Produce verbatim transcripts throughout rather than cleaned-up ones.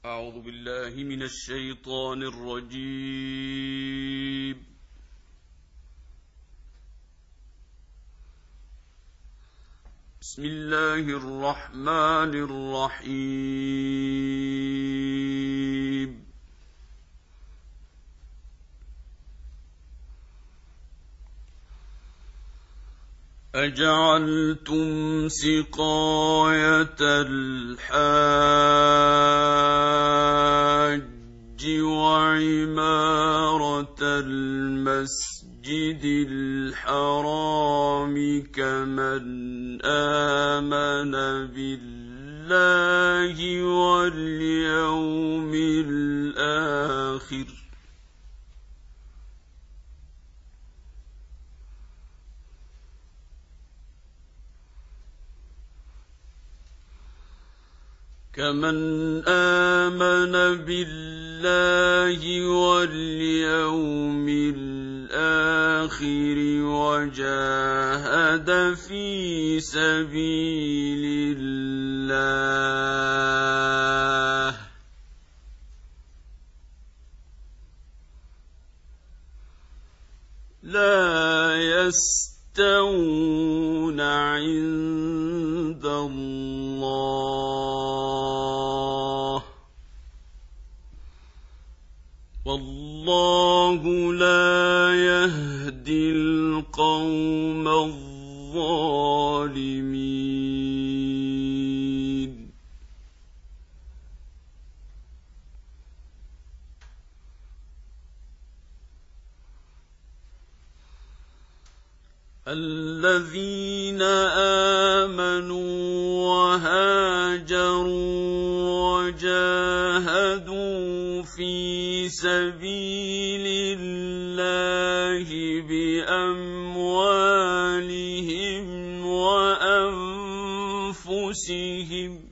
أعوذ بالله من الشيطان الرجيم. بسم الله الرحمن الرحيم. أجعلتم سقاية الحاج وعمارة المسجد الحرام كمن آمن بالله واليوم الآخر كمن آمن بالله واليوم الآخر وجاهد في سبيل الله لا يستوون عند الله والله لا يهدي القوم الظالمين. الذين آمنوا وهاجروا وجاهدوا في سبيل الله بأموالهم وأنفسهم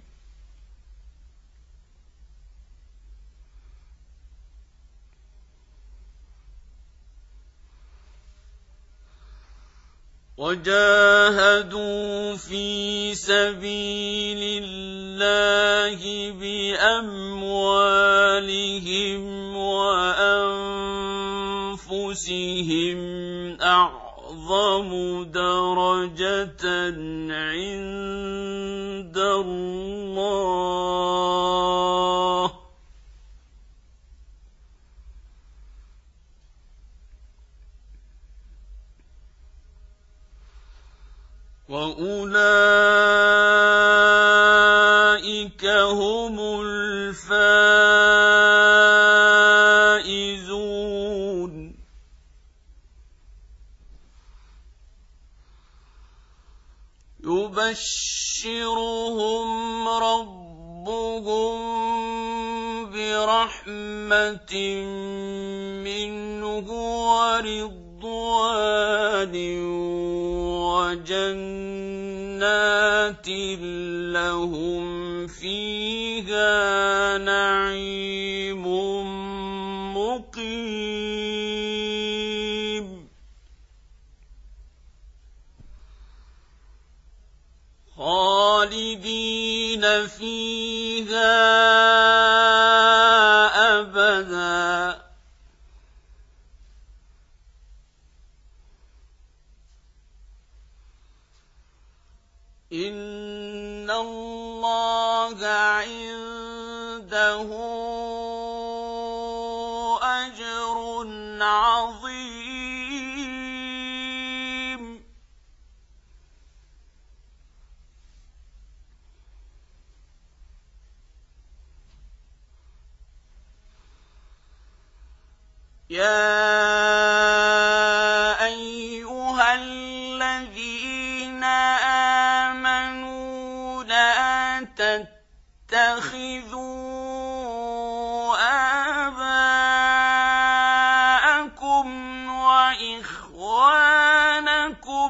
وجاهدوا في سبيل الله بأموالهم وأنفسهم أعظم درجة عند الله وأولئك هم الفائزون. يبشرهم ربهم برحمة منه ورضوان وجنات لهم فيها نعيم مقيم خالدين فيها أبدا إن الله عنده أجر عظيم. يا أيها الذين آمنوا لا تتخذوا آباءكم وإخوانكم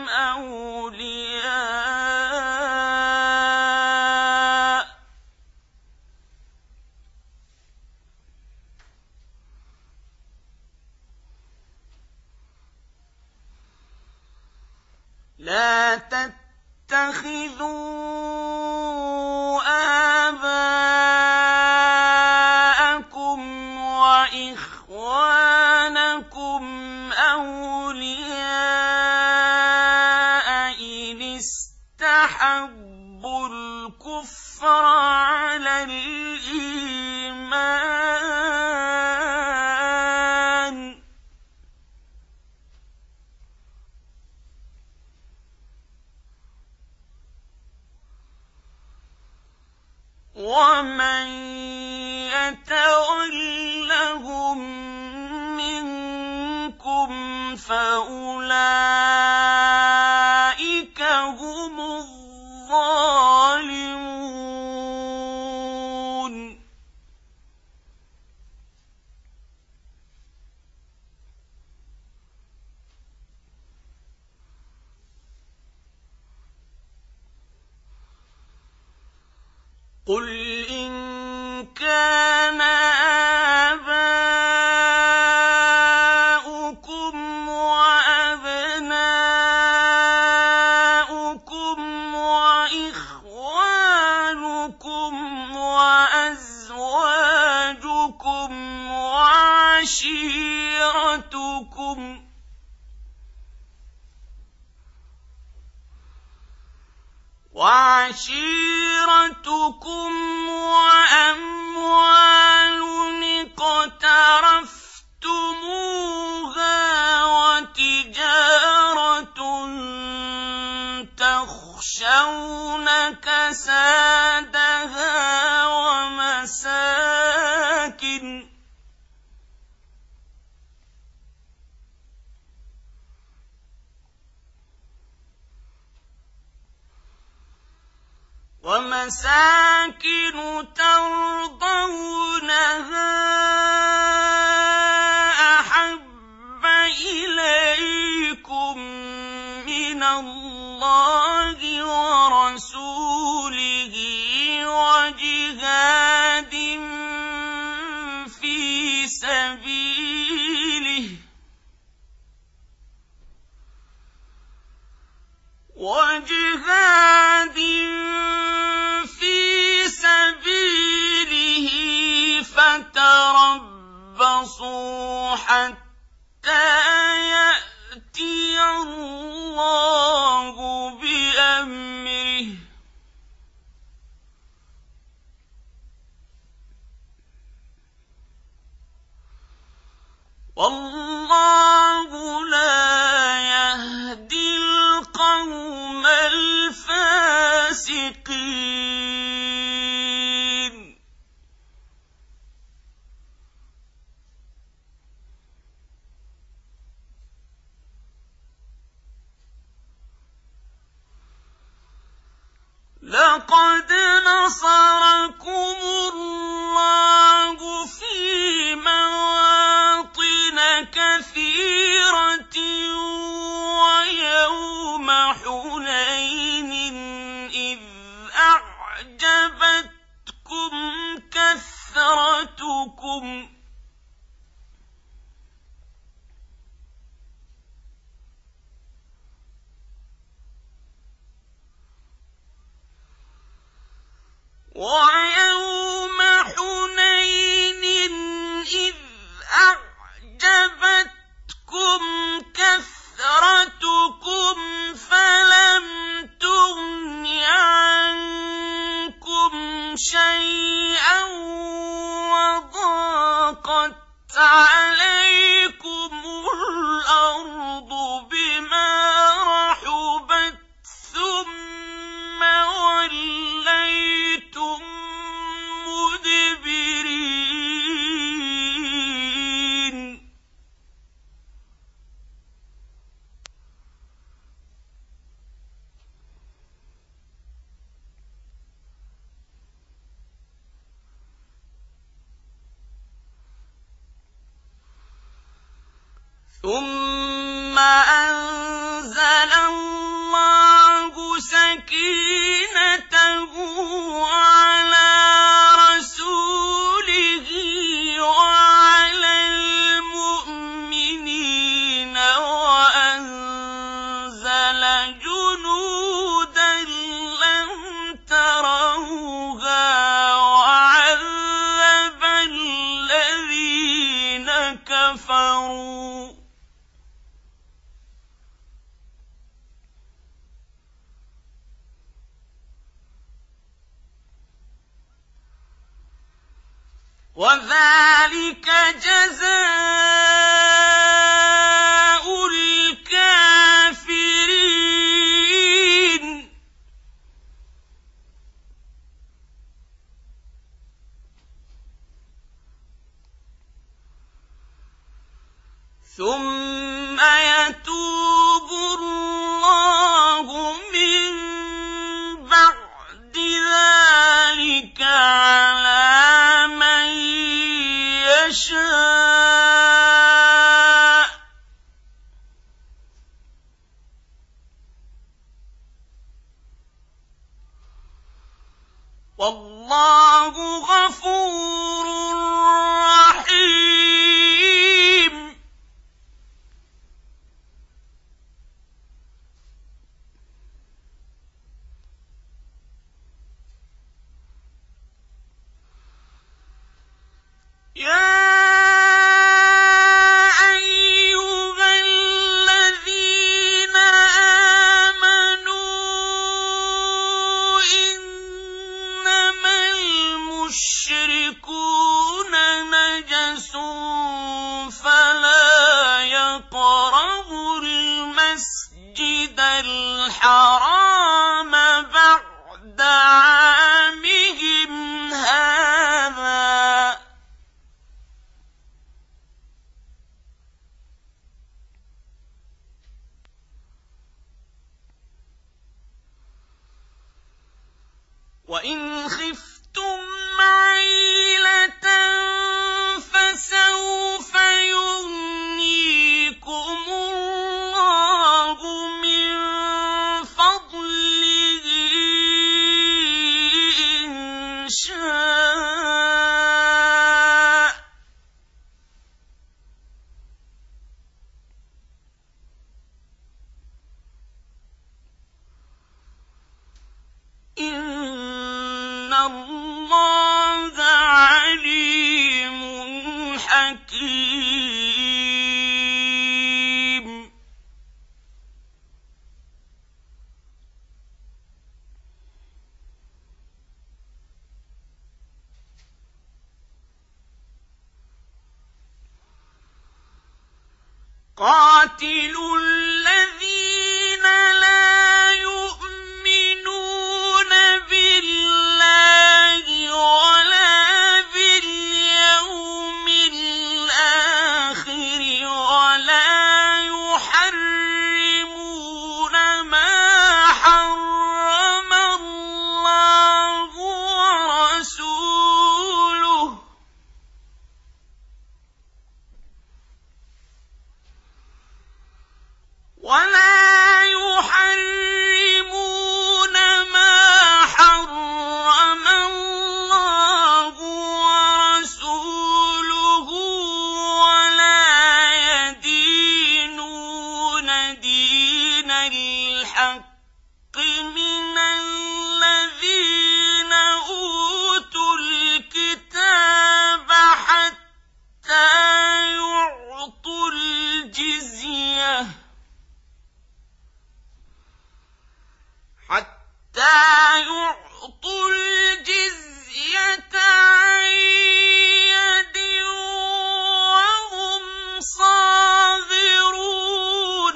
أولياء لا تتخذوا آباءكم الْكُفْرَ عَلَى الْإِيمَانِ وَمَن يَتَوَلَّهُم مِّنكُمْ فَأُولَٰئِكَ هُمُ الظَّالِمُونَ قُلْ إِن كَانَ آبَاؤُكُمْ وَأَبْنَاؤُكُمْ وَإِخْوَانُكُمْ وَأَزْوَاجُكُمْ وَعَشِيرَتُكُمْ وعشيرتكم وأموال اقترفتموها وتجارة تخشون كسادها ومساكن ومساكن ترضونها أحب إليكم من الله ورسوله وجهاد في سبيله وجهاد فتربصوا حتى يأتي الله بأمره والله لا يهدي القوم الفاسقين لقد نصركم الله في مواطن كثيرة ويوم حنين إذ أعجبتكم كثرتكم وَيَوْمَ حُنَيْنٍ إِذْ أَعْجَبَتْكُمْ كَثْرَتُكُمْ فَلَمْ تُغْنِ عَنكُمْ شَيْئًا وَضَاقَتْ عَلَيْكُمُ الْأَرْضُ بِمَا رَحُبَتْ ثُمَّ وَلَّيْتُم مُّدْبِرِينَ ثُمَّ أَنزَلَ اللَّهُ سَكِينَتَهُ عَلَىٰ رَسُولِهِ وَعَلَى الْمُؤْمِنِينَ وَأَنزَلَ جُنُودًا لَّمْ تَرَوْهَا وَعَذَّبَ الَّذِينَ كَفَرُوا وَذَٰلِكَ جَزَاءُ الْكَافِرِينَ ثُمَّ يَتُوبُ اللَّهُ مِن بَعْدِ ذَٰلِكَ عَلَىٰ مَن يَشَاءُ ۗ وَاللَّهُ غَفُورٌ رَّحِيمٌ. يَا أَيُّهَا الَّذِينَ آمَنُوا إِنَّمَا الْمُشْرِكُونَ نَجَسٌ فَلَا يَقْرَبُوا الْمَسْجِدَ الْحَرَامَ بَعْدَ عَامِهِمْ هَٰذَا ۚ وَإِنْ خِفْتُمْ عَيْلَةً فَسَوْفَ يُغْنِيكُمُ اللَّهُ مِن فَضْلِهِ إِن شَاءَ ۚ إِنَّ اللَّهَ عَلِيمٌ حَكِيمٌ. قَاتِلُوا الَّذِينَ لَا يُؤْمِنُونَ بِاللَّهِ وَلَا بِالْيَوْمِ الْآخِرِ وَلَا يُحَرِّمُونَ مَا حَرَّمَ اللَّهُ وَرَسُولُهُ وَلَا يُحَرِّمُونَ مَا حَرَّمَ اللَّهُ وَرَسُولُهُ وَلَا يَدِينُونَ دِينَ الْحَقِّ مِنَ الَّذِينَ أُوتُوا الْكِتَابَ حَتَّىٰ يُعْطُوا الْجِزْيَةَ حَتَّىٰ يُعْطُوا الْجِزْيَةَ عَن يَدٍ وَهُمْ صَاغِرُونَ.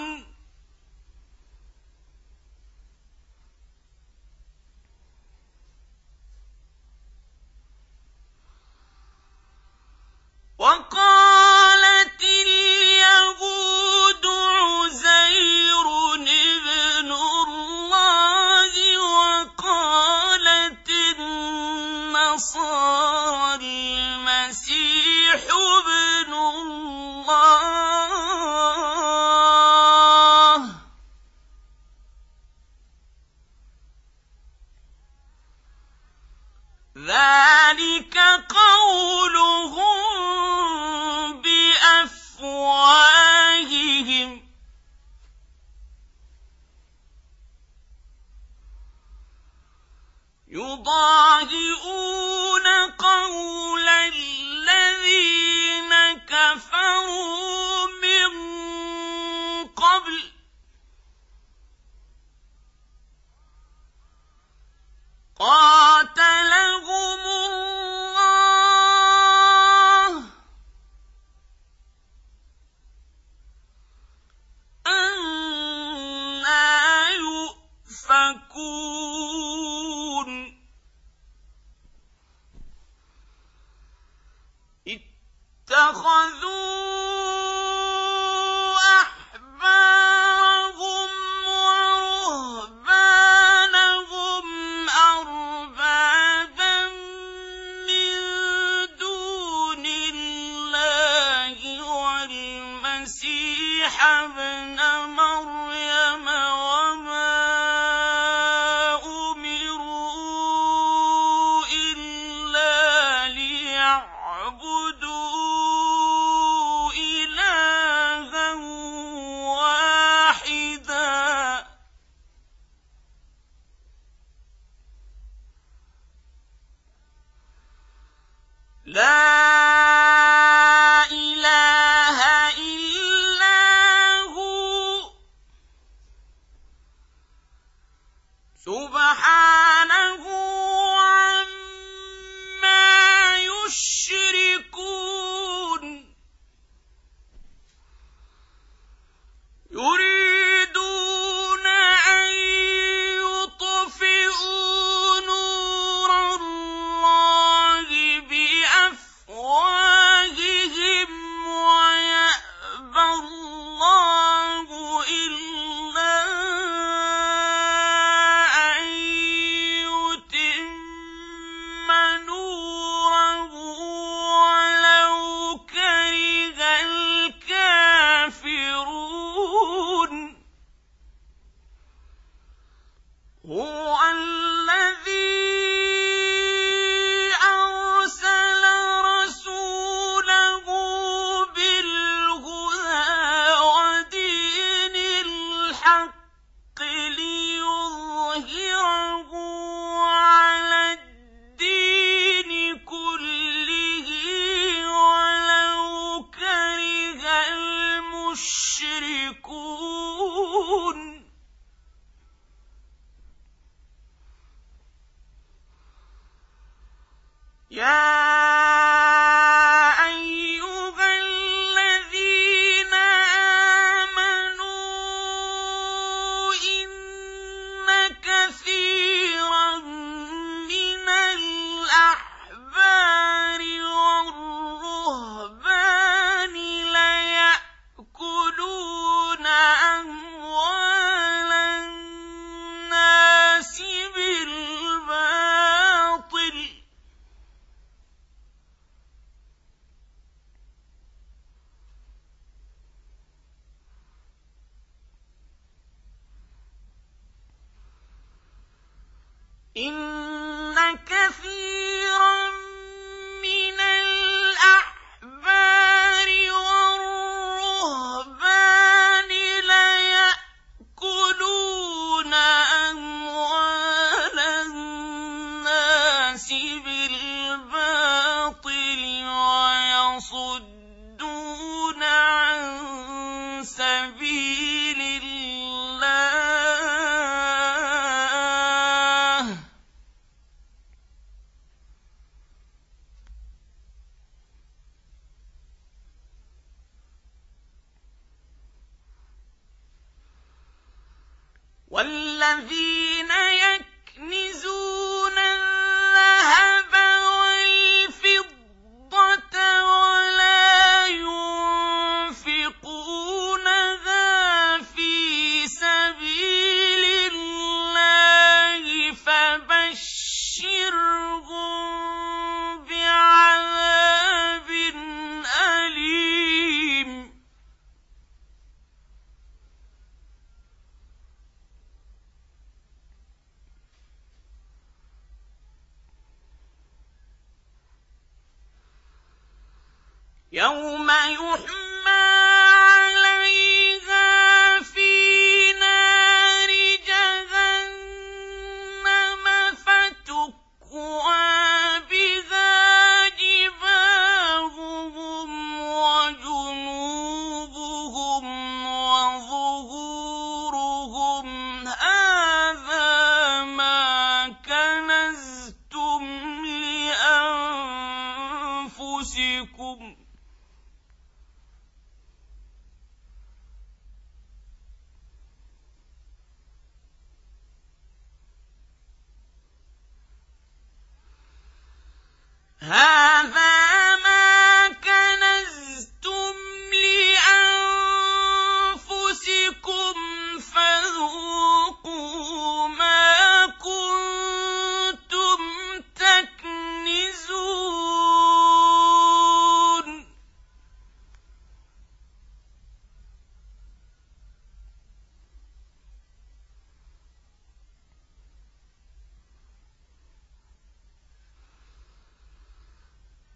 وَقَالَتِ الْيَهُودُ عُزَيْرٌ ابْنُ اللَّهِ وَقَالَتِ النَّصَارَى الْمَسِيحُ ابْنُ اللَّهِ ۖ ذَٰلِكَ قَوْلُهُم بِأَفْوَاهِهِمْ ۖ يُضَاهِئُونَ قَوْلَ الَّذِينَ كَفَرُوا مِن قَبْلُ ۚ قَاتَلَهُمُ اتَّخَذُوا أَحْبَارَهُمْ وَرُهْبَانَهُمْ أَرْبَابًا مِّن دُونِ اللَّهِ وَالْمَسِيحَ ابْنَ مَرْيَمَ وَمَا أُمِرُوا إِلَّا لِيَعْبُدُوا إِلَٰهًا وَاحِدًا لَا إِلَٰهَ إِلَّا هُوَ سُبْحَانَهُ عَمَّا يُشْرِكُونَ يُرِيدُونَ أَن يُطْفِئُوا نُورَ اللَّهِ بِأَفْوَاهِهِمْ وَيَأْبَى اللَّهُ إِلَّا أَن يُتِمَّ نُورَهُ وَلَوْ كَرِهَ الْكَافِرُونَ هُوَ الَّذِي أَرْسَلَ رَسُولَهُ بِالْهُدَىٰ وَدِينِ الْحَقِّ لِيُظْهِرَهُ عَلَى الدِّينِ كُلِّهِ وَلَوْ كَرِهَ الْمُشْرِكُونَ يَا أَيُّهَا الَّذِينَ آمَنُوا إِنَّ كَثِيرًا مِّنَ الْأَحْبَارِ وَالرُّهْبَانِ لَيَأْكُلُونَ أَمْوَالَ النَّاسِ بِالْبَاطِلِ إِنَّ كَثِيرًا مِّنَ الْأَحْبَارِ وَالرُّهْبَانِ لَيَأْكُلُونَ أَمْوَالَ النَّاسِ بِالْبَاطِلِ وَيَصُدُّونَ عَن سَبِيلِ اللَّهِ وَالَّذِينَ يَكْنِزُونَ الذَّهَبَ وَالْفِضَّةَ وَلَا يُنفِقُونَهَا فِي سَبِيلِ اللَّهِ فَبَشِّرْهُم بِعَذَابٍ أَلِيمٍ يَوْمَ يُحْمَىٰ عَلَيْهَا فِي نَارِ جَهَنَّمَ فَتُكْوَىٰ بِهَا جِبَاهُهُمْ وَجُنُوبُهُمْ وَظُهُورُهُمْ هَٰذَا مَا كَنَزْتُمْ لِأَنفُسِكُمْ هَٰذَا مَا كَنَزْتُمْ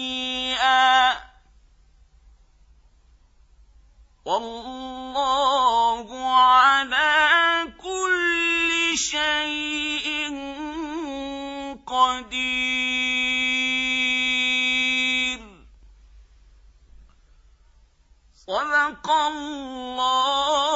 شَيْئًا ۚ وَاللَّهُ عَلَىٰ كُلِّ شَيْءٍ قَدِيرٌ. صدق الله